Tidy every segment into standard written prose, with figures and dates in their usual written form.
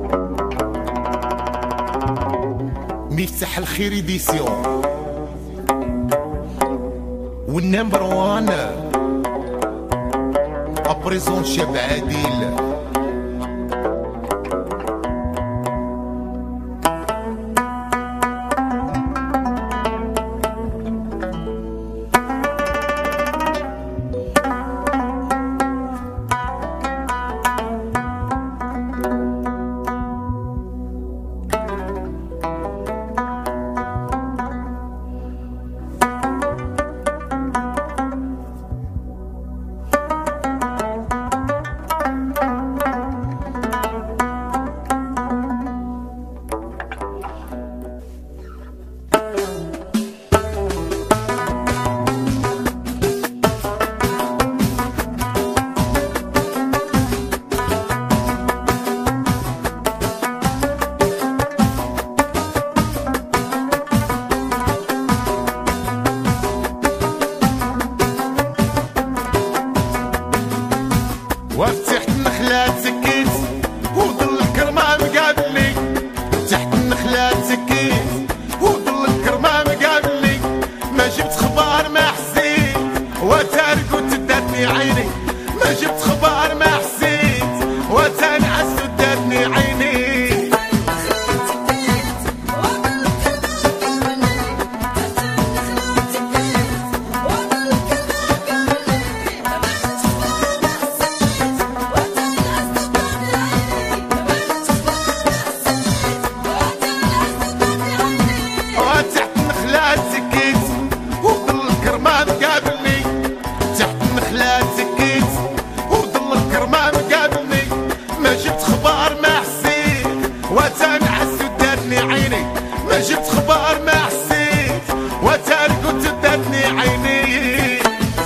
مفتاح الخير إديسيون والنمبر وان أبريزون شاب عادل. وتحت النخلة سكيت وظل الكرمام قابلني، تحت النخلة سكيت وظل الكرمام قابلني، ما جبت خبار ما حسيت وتارك وتداتني عيني، ما جبت خبار ما حسيت وتنعس وداتني عيني. ما جبت خبار ما حسيت وتارك وتداتني عيني.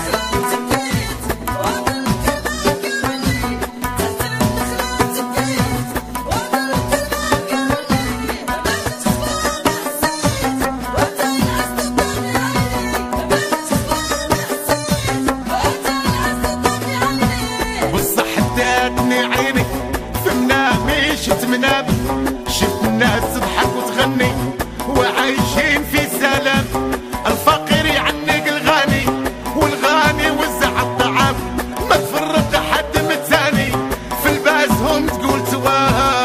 بصح داتني عيني في منامي، شفت منامي شفت الناس تضحك وتغني وعايشين في سلام، الفقير يعنق الغني والغني وزع الطعام، ما تفرق حد من الثاني في لباسهم تقول تواه.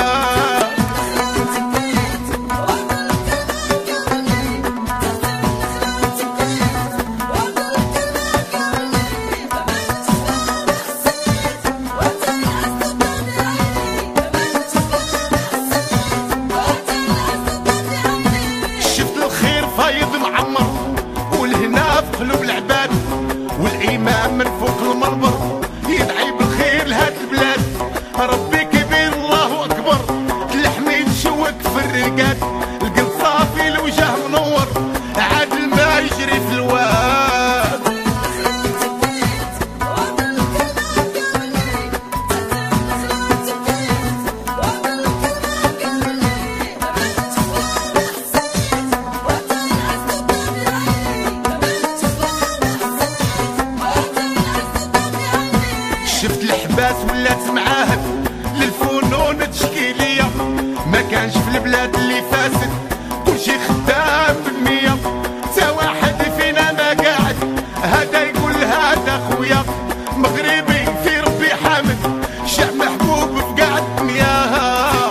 قلوب العباد والإمام من فوق المنبر يدعي بالخير لهاد البلاد، ربي كبير الله أكبر، الحميد شوك في الرقاد، القلب صافي الوجه منور، عادل ما يجري في الواد. شفت الحباس ولات معاهد للفنون تشكيلية، ما كانش في البلاد اللي فاسد كلشي خدام بالمية، تا واحد فينا ما قاعد هذا يقول هذا خويا، مغربي في ربي حامد شعب محبوب في قاع الدنيا.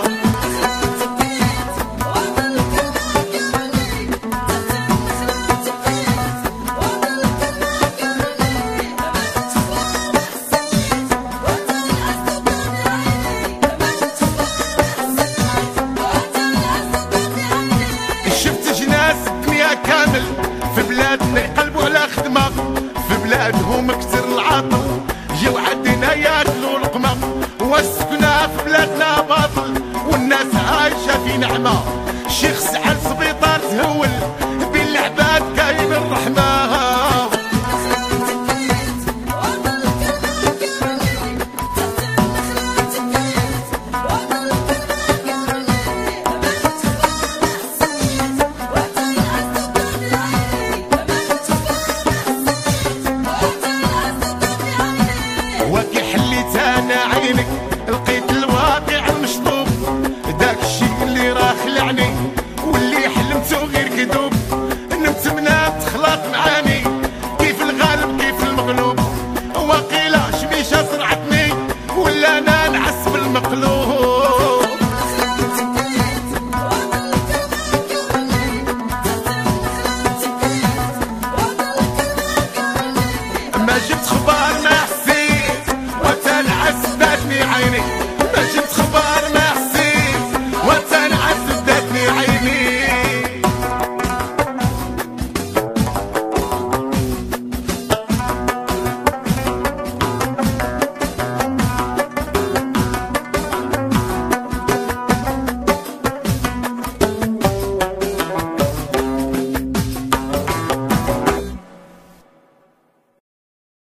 كامل في بلادنا يقلبوا على خدمة، في بلادهم كتر العطل جاو عندنا ياكلوا لقمة، والسكنة في بلادنا باطل والناس عايشة في نعمة، شيخ سعد سبيطار تهول بين العباد كاين الرحمة.